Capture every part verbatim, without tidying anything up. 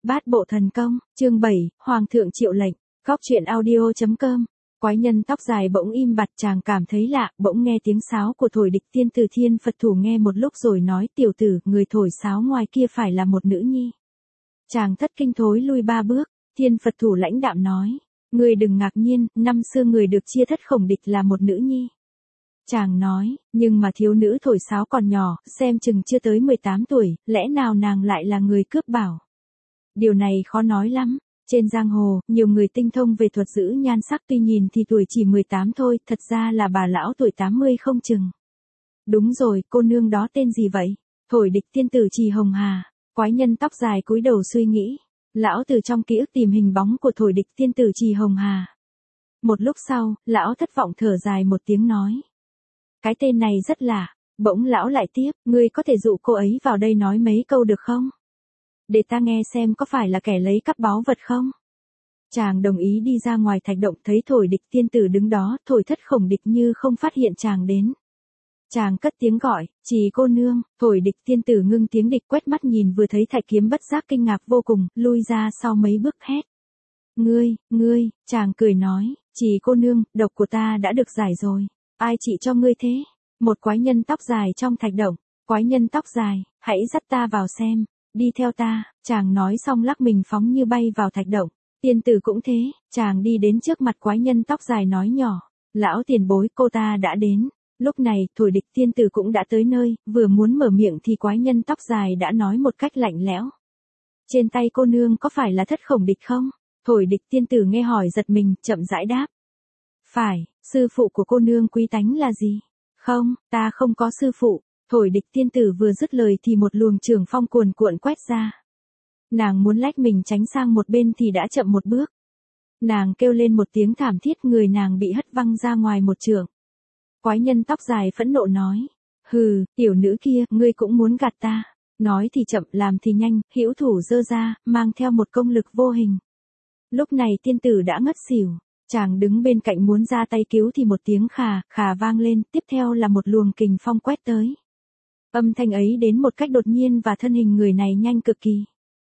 Bát bộ thần công, chương bảy, Hoàng thượng triệu lệnh, Góc truyện audio.com. Quái nhân tóc dài bỗng im bặt, chàng cảm thấy lạ, bỗng nghe tiếng sáo của thổi địch tiên từ Thiên Phật thủ nghe một lúc rồi nói, tiểu tử, người thổi sáo ngoài kia phải là một nữ nhi. Chàng thất kinh thối lui ba bước, Thiên Phật thủ lãnh đạm nói, người đừng ngạc nhiên, năm xưa người được chia thất khổng địch là một nữ nhi. Chàng nói, nhưng mà thiếu nữ thổi sáo còn nhỏ, xem chừng chưa tới mười tám tuổi, lẽ nào nàng lại là người cướp bảo. Điều này khó nói lắm. Trên giang hồ, nhiều người tinh thông về thuật giữ nhan sắc, tuy nhìn thì tuổi chỉ mười tám thôi, thật ra là bà lão tuổi tám mươi không chừng. Đúng rồi, cô nương đó tên gì vậy? Thổi địch tiên tử Trì Hồng Hà. Quái nhân tóc dài cúi đầu suy nghĩ. Lão từ trong ký ức tìm hình bóng của thổi địch tiên tử Trì Hồng Hà. Một lúc sau, lão thất vọng thở dài một tiếng nói. Cái tên này rất lạ. Bỗng lão lại tiếp, ngươi có thể dụ cô ấy vào đây nói mấy câu được không? Để ta nghe xem có phải là kẻ lấy cắp báu vật không? Chàng đồng ý đi ra ngoài thạch động, thấy thổi địch tiên tử đứng đó, thổi thất khổng địch như không phát hiện chàng đến. Chàng cất tiếng gọi, Trì cô nương, thổi địch tiên tử ngưng tiếng địch quét mắt nhìn vừa thấy thạch kiếm bất giác kinh ngạc vô cùng, lui ra sau mấy bước hét. Ngươi, ngươi, chàng cười nói, Trì cô nương, độc của ta đã được giải rồi. Ai trị cho ngươi thế? Một quái nhân tóc dài trong thạch động. Quái nhân tóc dài, hãy dắt ta vào xem. Đi theo ta, chàng nói xong lắc mình phóng như bay vào thạch động. Tiên tử cũng thế, chàng đi đến trước mặt quái nhân tóc dài nói nhỏ. Lão tiền bối, cô ta đã đến. Lúc này, thổi địch tiên tử cũng đã tới nơi, vừa muốn mở miệng thì quái nhân tóc dài đã nói một cách lạnh lẽo. Trên tay cô nương có phải là thất khổng địch không? Thổi địch tiên tử nghe hỏi giật mình, chậm rãi đáp. Phải, sư phụ của cô nương quý tánh là gì? Không, ta không có sư phụ. Thổi địch tiên tử vừa dứt lời thì một luồng trường phong cuồn cuộn quét ra. Nàng muốn lách mình tránh sang một bên thì đã chậm một bước. Nàng kêu lên một tiếng thảm thiết, người nàng bị hất văng ra ngoài một trường. Quái nhân tóc dài phẫn nộ nói. Hừ, tiểu nữ kia, ngươi cũng muốn gạt ta. Nói thì chậm, làm thì nhanh, hữu thủ giơ ra, mang theo một công lực vô hình. Lúc này tiên tử đã ngất xỉu. Chàng đứng bên cạnh muốn ra tay cứu thì một tiếng khà, khà vang lên, tiếp theo là một luồng kình phong quét tới. Âm thanh ấy đến một cách đột nhiên và thân hình người này nhanh cực kỳ.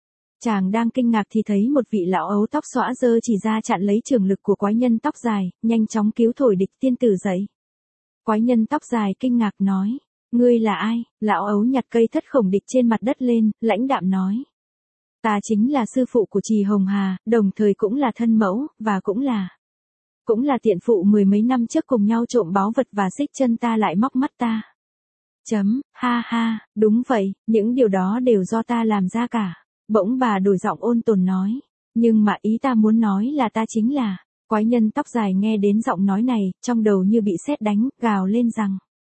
Chàng đang kinh ngạc thì thấy một vị lão ấu tóc xõa giơ chỉ ra chặn lấy trường lực của quái nhân tóc dài, nhanh chóng cứu thổi địch tiên tử dậy. Quái nhân tóc dài kinh ngạc nói, ngươi là ai? Lão ấu nhặt cây thất khổng địch trên mặt đất lên, lãnh đạm nói. Ta chính là sư phụ của Trì Hồng Hà, đồng thời cũng là thân mẫu, và cũng là... Cũng là tiện phụ mười mấy năm trước cùng nhau trộm báu vật và xích chân ta lại móc mắt ta. Chấm, ha ha, đúng vậy, những điều đó đều do ta làm ra cả. Bỗng bà đổi giọng ôn tồn nói. Nhưng mà ý ta muốn nói là ta chính là. Quái nhân tóc dài nghe đến giọng nói này, trong đầu như bị sét đánh, gào lên rằng.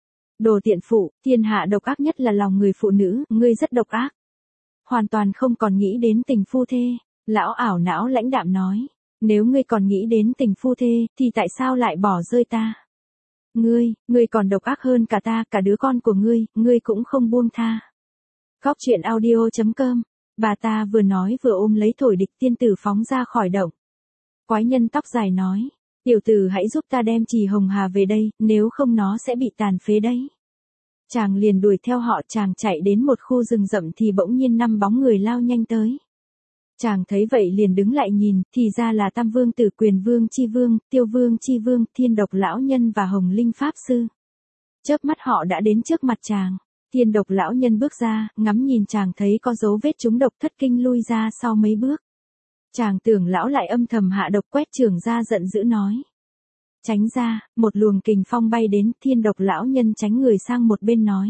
Đồ tiện phụ, thiên hạ độc ác nhất là lòng người phụ nữ, ngươi rất độc ác. Hoàn toàn không còn nghĩ đến tình phu thê. Lão ảo não lãnh đạm nói. Nếu ngươi còn nghĩ đến tình phu thê, thì tại sao lại bỏ rơi ta? Ngươi, ngươi còn độc ác hơn cả ta, cả đứa con của ngươi, ngươi cũng không buông tha. Góc truyện audio.com. Bà ta vừa nói vừa ôm lấy thổi địch tiên tử phóng ra khỏi động. Quái nhân tóc dài nói, tiểu tử hãy giúp ta đem Trì Hồng Hà về đây, nếu không nó sẽ bị tàn phế đấy. Chàng liền đuổi theo họ, chàng chạy đến một khu rừng rậm thì bỗng nhiên năm bóng người lao nhanh tới. Chàng thấy vậy liền đứng lại nhìn, thì ra là Tam Vương Tử, Quyền Vương Chi Vương, Tiêu Vương Chi Vương, Thiên Độc Lão Nhân và Hồng Linh Pháp Sư. Chớp mắt họ đã đến trước mặt chàng. Thiên Độc Lão Nhân bước ra, ngắm nhìn chàng thấy có dấu vết trúng độc, thất kinh lui ra sau mấy bước. Chàng tưởng lão lại âm thầm hạ độc, quét trường ra giận dữ nói. Tránh ra, một luồng kình phong bay đến, Thiên Độc Lão Nhân tránh người sang một bên nói.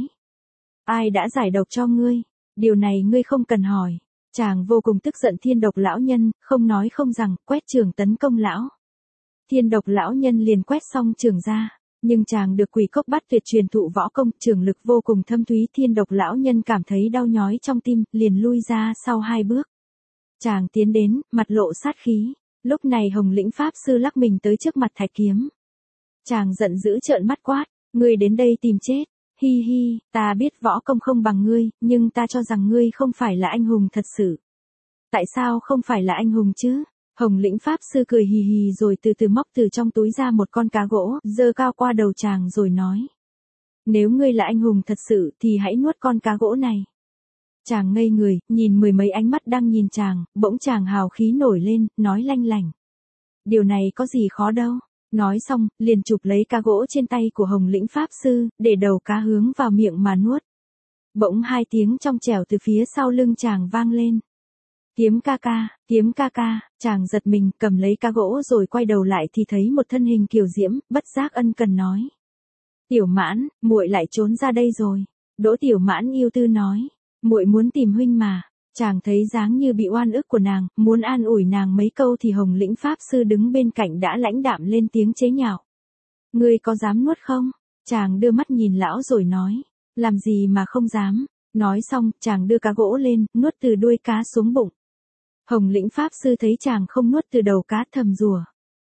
Ai đã giải độc cho ngươi? Điều này ngươi không cần hỏi. Chàng vô cùng tức giận Thiên Độc Lão Nhân, không nói không rằng, quét trường tấn công lão. Thiên Độc Lão Nhân liền quét xong trường ra, nhưng chàng được Quỷ Cốc Bát Tuyệt truyền thụ võ công, trường lực vô cùng thâm thúy. Thiên Độc Lão Nhân cảm thấy đau nhói trong tim, liền lui ra sau hai bước. Chàng tiến đến, mặt lộ sát khí. Lúc này Hồng Lĩnh Pháp Sư lắc mình tới trước mặt thạch kiếm. Chàng giận dữ trợn mắt quát, ngươi đến đây tìm chết. Hi hi, ta biết võ công không bằng ngươi, nhưng ta cho rằng ngươi không phải là anh hùng thật sự. Tại sao không phải là anh hùng chứ? Hồng Lĩnh Pháp Sư cười hì hì rồi từ từ móc từ trong túi ra một con cá gỗ, giơ cao qua đầu chàng rồi nói. Nếu ngươi là anh hùng thật sự thì hãy nuốt con cá gỗ này. Chàng ngây người, nhìn mười mấy ánh mắt đang nhìn chàng, bỗng chàng hào khí nổi lên, nói lanh lảnh. Điều này có gì khó đâu. Nói xong, liền chụp lấy cá gỗ trên tay của Hồng Lĩnh Pháp Sư, để đầu cá hướng vào miệng mà nuốt. Bỗng hai tiếng trong trẻo từ phía sau lưng chàng vang lên. Kiếm ca ca, kiếm ca ca, chàng giật mình, cầm lấy cá gỗ rồi quay đầu lại thì thấy một thân hình kiều diễm, bất giác ân cần nói. Tiểu Mãn, muội lại trốn ra đây rồi. Đỗ Tiểu Mãn yêu tư nói, muội muốn tìm huynh mà. Chàng thấy dáng như bị oan ức của nàng, muốn an ủi nàng mấy câu thì Hồng Lĩnh Pháp Sư đứng bên cạnh đã lãnh đạm lên tiếng chế nhạo. Ngươi có dám nuốt không? Chàng đưa mắt nhìn lão rồi nói, làm gì mà không dám. Nói xong, chàng đưa cá gỗ lên, nuốt từ đuôi cá xuống bụng. Hồng Lĩnh Pháp Sư thấy chàng không nuốt từ đầu cá thầm rủa.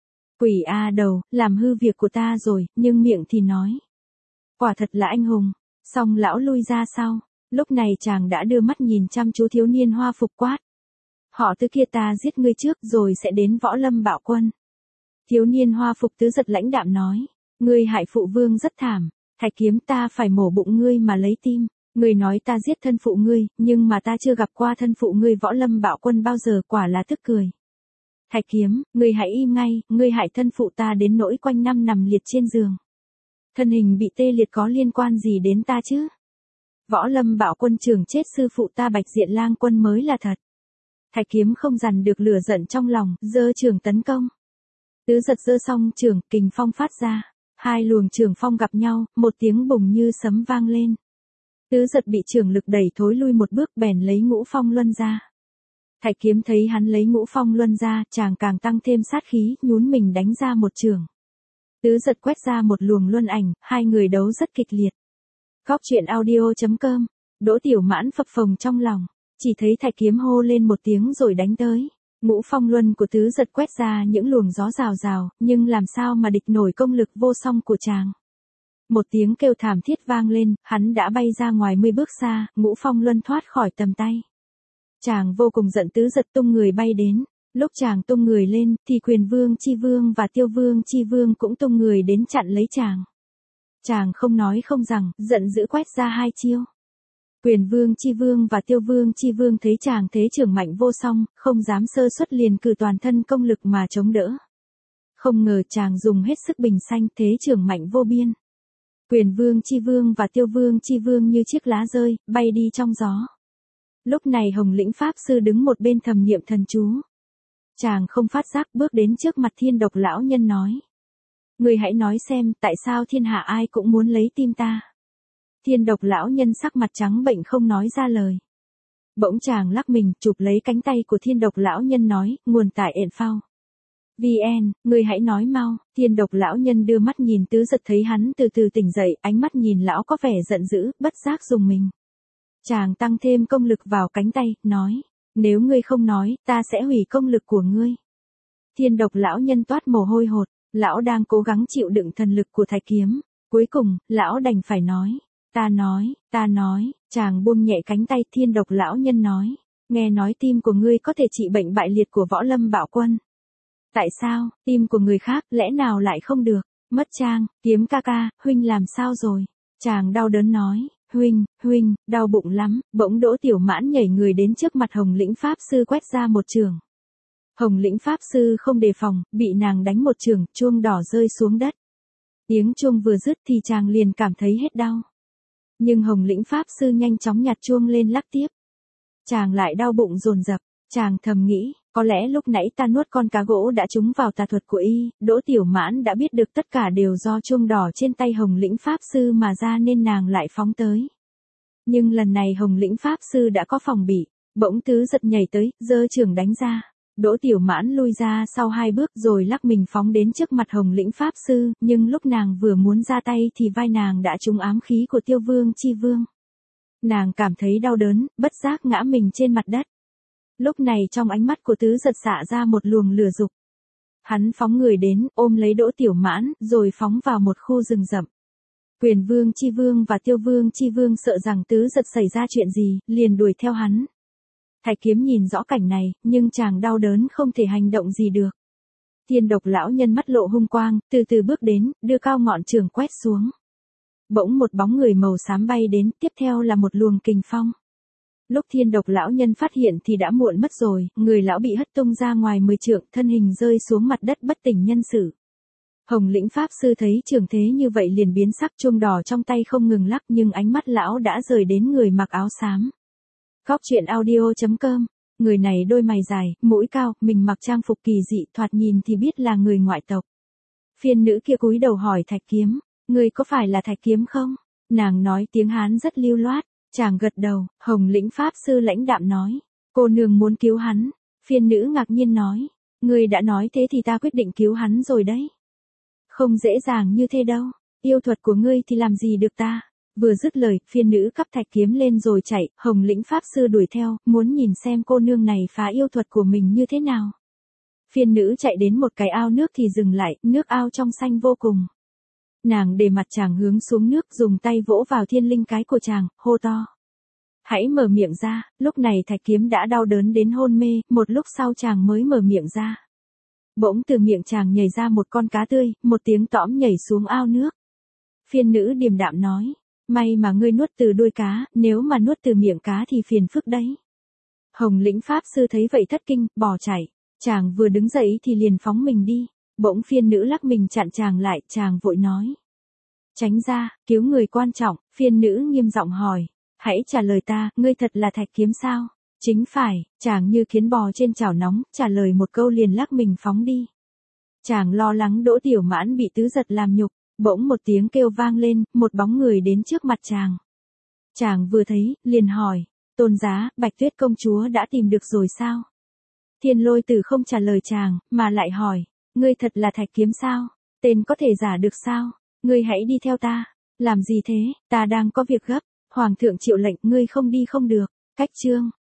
Quỷ a đầu, làm hư việc của ta rồi, nhưng miệng thì nói. Quả thật là anh hùng. Xong lão lui ra sau. Lúc này chàng đã đưa mắt nhìn chăm chú thiếu niên hoa phục quát. Họ Tứ kia ta giết ngươi trước rồi sẽ đến Võ Lâm Bạo Quân. Thiếu niên hoa phục Tứ giật lãnh đạm nói. Ngươi hại phụ vương rất thảm. Thạch Kiếm ta phải mổ bụng ngươi mà lấy tim. Ngươi nói ta giết thân phụ ngươi, nhưng mà ta chưa gặp qua thân phụ ngươi Võ Lâm Bạo Quân bao giờ, quả là tức cười. Thạch Kiếm, ngươi hãy im ngay, ngươi hại thân phụ ta đến nỗi quanh năm nằm liệt trên giường. Thân hình bị tê liệt có liên quan gì đến ta chứ? Võ Lâm Bạo Quân trưởng chết sư phụ ta Bạch Diện Lang Quân mới là thật. Thạch Kiếm không dằn được lửa giận trong lòng, giơ trường tấn công. Tứ giật giơ xong trường, kình phong phát ra. Hai luồng trường phong gặp nhau, một tiếng bùng như sấm vang lên. Tứ giật bị trường lực đẩy thối lui một bước, bèn lấy Ngũ Phong Luân ra. Thạch Kiếm thấy hắn lấy Ngũ Phong Luân ra, chàng càng tăng thêm sát khí, nhún mình đánh ra một trường. Tứ giật quét ra một luồng luân ảnh, hai người đấu rất kịch liệt. Góc truyện audio chấm com. Đỗ Tiểu Mãn phập phồng trong lòng, chỉ thấy Thạch Kiếm hô lên một tiếng rồi đánh tới. Ngũ Phong Luân của Tứ giật quét ra những luồng gió rào rào, nhưng làm sao mà địch nổi công lực vô song của chàng. Một tiếng kêu thảm thiết vang lên, hắn đã bay ra ngoài mười bước xa, Ngũ Phong Luân thoát khỏi tầm tay. Chàng vô cùng giận, Tứ giật tung người bay đến. Lúc chàng tung người lên, thì Quyền Vương Chi Vương và Tiêu Vương Chi Vương cũng tung người đến chặn lấy chàng. Chàng không nói không rằng, giận dữ quét ra hai chiêu. Quyền Vương Chi Vương và Tiêu Vương Chi Vương thấy chàng thế trưởng mạnh vô song, không dám sơ suất liền cử toàn thân công lực mà chống đỡ. Không ngờ chàng dùng hết sức bình sanh, thế trưởng mạnh vô biên. Quyền Vương Chi Vương và Tiêu Vương Chi Vương như chiếc lá rơi, bay đi trong gió. Lúc này Hồng Lĩnh Pháp Sư đứng một bên thầm niệm thần chú. Chàng không phát giác bước đến trước mặt Thiên Độc lão nhân nói. Người hãy nói xem, tại sao thiên hạ ai cũng muốn lấy tim ta. Thiên Độc lão nhân sắc mặt trắng bệnh không nói ra lời. Bỗng chàng lắc mình, chụp lấy cánh tay của Thiên Độc lão nhân nói, nguồn tại ện phao. vê en, người hãy nói mau. Thiên Độc lão nhân đưa mắt nhìn Tứ giật thấy hắn từ từ tỉnh dậy, ánh mắt nhìn lão có vẻ giận dữ, bất giác dùng mình. Chàng tăng thêm công lực vào cánh tay, nói. Nếu ngươi không nói, ta sẽ hủy công lực của ngươi. Thiên Độc lão nhân toát mồ hôi hột, lão đang cố gắng chịu đựng thần lực của Thạch Kiếm. Cuối cùng, lão đành phải nói. Ta nói, ta nói, chàng buông nhẹ cánh tay. Thiên Độc lão nhân nói. Nghe nói tim của ngươi có thể trị bệnh bại liệt của Võ Lâm Bạo Quân. Tại sao, tim của người khác, lẽ nào lại không được? Mất Trang, Kiếm ca ca, huynh làm sao rồi? Chàng đau đớn nói. Huynh, huynh, đau bụng lắm. Bỗng Đỗ Tiểu Mãn nhảy người đến trước mặt Hồng Lĩnh Pháp Sư quét ra một trường. Hồng Lĩnh Pháp Sư không đề phòng, bị nàng đánh một trường, chuông đỏ rơi xuống đất. Tiếng chuông vừa dứt thì chàng liền cảm thấy hết đau. Nhưng Hồng Lĩnh Pháp Sư nhanh chóng nhặt chuông lên lắc tiếp. Chàng lại đau bụng dồn dập, chàng thầm nghĩ, có lẽ lúc nãy ta nuốt con cá gỗ đã trúng vào tà thuật của y. Đỗ Tiểu Mãn đã biết được tất cả đều do chuông đỏ trên tay Hồng Lĩnh Pháp Sư mà ra nên nàng lại phóng tới. Nhưng lần này Hồng Lĩnh Pháp Sư đã có phòng bị, bỗng Tứ giật nhảy tới, giơ trường đánh ra. Đỗ Tiểu Mãn lui ra sau hai bước rồi lắc mình phóng đến trước mặt Hồng Lĩnh Pháp Sư, nhưng lúc nàng vừa muốn ra tay thì vai nàng đã trúng ám khí của Tiêu Vương Chi Vương. Nàng cảm thấy đau đớn, bất giác ngã mình trên mặt đất. Lúc này trong ánh mắt của Tứ giật xạ ra một luồng lửa dục. Hắn phóng người đến, ôm lấy Đỗ Tiểu Mãn, rồi phóng vào một khu rừng rậm. Quyền Vương Chi Vương và Tiêu Vương Chi Vương sợ rằng Tứ giật xảy ra chuyện gì, liền đuổi theo hắn. Thạch Kiếm nhìn rõ cảnh này, nhưng chàng đau đớn không thể hành động gì được. Thiên Độc lão nhân mắt lộ hung quang, từ từ bước đến, đưa cao ngọn trường quét xuống. Bỗng một bóng người màu xám bay đến, tiếp theo là một luồng kình phong. Lúc thiên độc lão nhân phát hiện thì đã muộn mất rồi, người lão bị hất tung ra ngoài mười trượng, thân hình rơi xuống mặt đất bất tỉnh nhân sự. Hồng lĩnh pháp sư thấy trường thế như vậy liền biến sắc, chuông đỏ trong tay không ngừng lắc, nhưng ánh mắt lão đã rời đến người mặc áo xám. Góc truyện audio chấm com. Người này đôi mày dài, mũi cao, mình mặc trang phục kỳ dị, thoạt nhìn thì biết là người ngoại tộc. Phiên nữ kia cúi đầu hỏi Thạch Kiếm, người có phải là Thạch Kiếm không? Nàng nói tiếng Hán rất lưu loát. Chàng gật đầu. Hồng lĩnh pháp sư lãnh đạm nói, cô nương muốn cứu hắn. Phiên nữ ngạc nhiên nói, người đã nói thế thì ta quyết định cứu hắn rồi đấy. Không dễ dàng như thế đâu, yêu thuật của ngươi thì làm gì được ta. Vừa dứt lời, phiên nữ cắp Thạch Kiếm lên rồi chạy, Hồng lĩnh pháp sư đuổi theo, muốn nhìn xem cô nương này phá yêu thuật của mình như thế nào. Phiên nữ chạy đến một cái ao nước thì dừng lại, nước ao trong xanh vô cùng. Nàng để mặt chàng hướng xuống nước, dùng tay vỗ vào thiên linh cái của chàng, hô to. Hãy mở miệng ra. Lúc này Thạch Kiếm đã đau đớn đến hôn mê, một lúc sau chàng mới mở miệng ra. Bỗng từ miệng chàng nhảy ra một con cá tươi, một tiếng tõm nhảy xuống ao nước. Phiên nữ điềm đạm nói, may mà ngươi nuốt từ đuôi cá, nếu mà nuốt từ miệng cá thì phiền phức đấy. Hồng lĩnh pháp sư thấy vậy thất kinh, bỏ chạy. Chàng vừa đứng dậy thì liền phóng mình đi. Bỗng phiên nữ lắc mình chặn chàng lại, chàng vội nói. Tránh ra, cứu người quan trọng. Phiên nữ nghiêm giọng hỏi, hãy trả lời ta, ngươi thật là Thạch Kiếm sao? Chính phải. Chàng như kiến bò trên chảo nóng, trả lời một câu liền lắc mình phóng đi. Chàng lo lắng Đỗ Tiểu Mãn bị tứ giật làm nhục, bỗng một tiếng kêu vang lên, một bóng người đến trước mặt chàng. Chàng vừa thấy, liền hỏi, tôn giá, Bạch Tuyết công chúa đã tìm được rồi sao? Thiên Lôi Tử không trả lời chàng, mà lại hỏi, ngươi thật là Thạch Kiếm sao? Tên có thể giả được sao? Ngươi hãy đi theo ta. Làm gì thế? Ta đang có việc gấp. Hoàng thượng triệu lệnh, ngươi không đi không được. Cách chương.